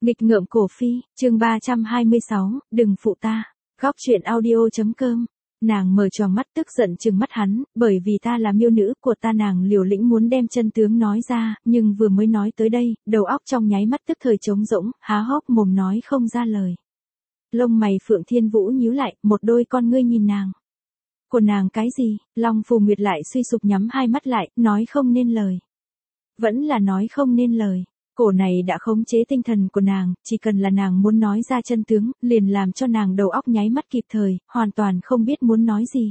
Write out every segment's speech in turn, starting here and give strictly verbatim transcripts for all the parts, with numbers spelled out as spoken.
Nghịch ngợm cổ phi, chương ba trăm hai mươi sáu, đừng phụ ta. Góc truyện audio.com. Nàng mở tròn mắt tức giận trừng mắt hắn, bởi vì ta là miêu nữ của ta. Nàng liều lĩnh muốn đem chân tướng nói ra, nhưng vừa mới nói tới đây, đầu óc trong nháy mắt tức thời trống rỗng, há hốc mồm nói không ra lời. Lông mày Phượng Thiên Vũ nhíu lại, một đôi con ngươi nhìn nàng. Của nàng cái gì? Long Phù Nguyệt lại suy sụp nhắm hai mắt lại, nói không nên lời. Vẫn là nói không nên lời. Cổ này đã khống chế tinh thần của nàng, chỉ cần là nàng muốn nói ra chân tướng, liền làm cho nàng đầu óc nháy mắt kịp thời, hoàn toàn không biết muốn nói gì.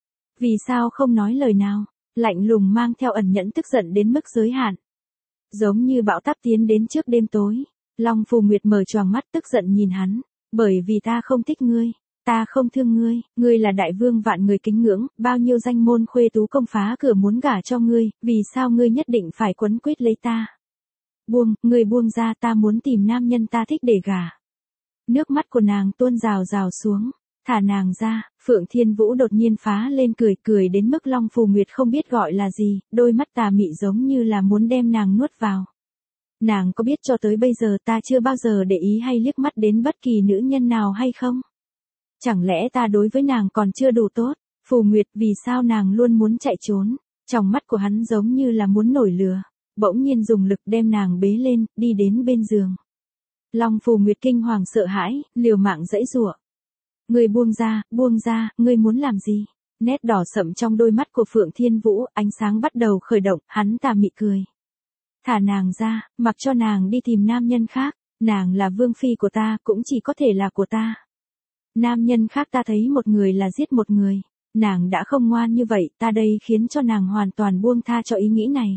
Vì sao không nói lời nào? Lạnh lùng mang theo ẩn nhẫn tức giận đến mức giới hạn. Giống như bão táp tiến đến trước đêm tối. Long Phù Nguyệt mở choàng mắt tức giận nhìn hắn. Bởi vì ta không thích ngươi. Ta không thương ngươi, ngươi là đại vương vạn người kính ngưỡng, bao nhiêu danh môn khuê tú công phá cửa muốn gả cho ngươi, vì sao ngươi nhất định phải quấn quýt lấy ta? Buông, ngươi buông ra, ta muốn tìm nam nhân ta thích để gả. Nước mắt của nàng tuôn rào rào xuống, thả nàng ra. Phượng Thiên Vũ đột nhiên phá lên cười, cười đến mức Long Phù Nguyệt không biết gọi là gì, đôi mắt tà mị giống như là muốn đem nàng nuốt vào. Nàng có biết cho tới bây giờ ta chưa bao giờ để ý hay liếc mắt đến bất kỳ nữ nhân nào hay không? Chẳng lẽ ta đối với nàng còn chưa đủ tốt? Phù Nguyệt, vì sao nàng luôn muốn chạy trốn? Trong mắt của hắn giống như là muốn nổi lửa, bỗng nhiên dùng lực đem nàng bế lên, đi đến bên giường. Long Phù Nguyệt kinh hoàng sợ hãi, liều mạng giãy giụa. Ngươi buông ra, buông ra, ngươi muốn làm gì? Nét đỏ sậm trong đôi mắt của Phượng Thiên Vũ, ánh sáng bắt đầu khởi động, hắn tà mị cười. Thả nàng ra, mặc cho nàng đi tìm nam nhân khác, nàng là vương phi của ta, cũng chỉ có thể là của ta. Nam nhân khác ta thấy một người là giết một người, nàng đã không ngoan như vậy, ta đây khiến cho nàng hoàn toàn buông tha cho ý nghĩ này.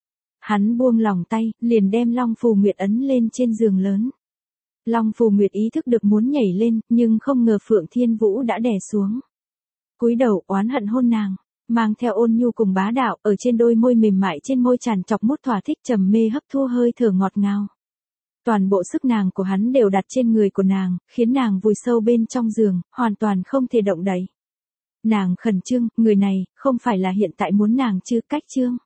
Hắn buông lòng tay, liền đem Long Phù Nguyệt ấn lên trên giường lớn. Long Phù Nguyệt ý thức được muốn nhảy lên, nhưng không ngờ Phượng Thiên Vũ đã đè xuống. Cúi đầu oán hận hôn nàng, mang theo ôn nhu cùng bá đạo, ở trên đôi môi mềm mại trên môi tràn trọc mút thỏa thích trầm mê hấp thu hơi thở ngọt ngào. Toàn bộ sức nàng của hắn đều đặt trên người của nàng, khiến nàng vùi sâu bên trong giường, hoàn toàn không thể động đậy. Nàng khẩn trương, người này, không phải là hiện tại muốn nàng chứ, cách trương.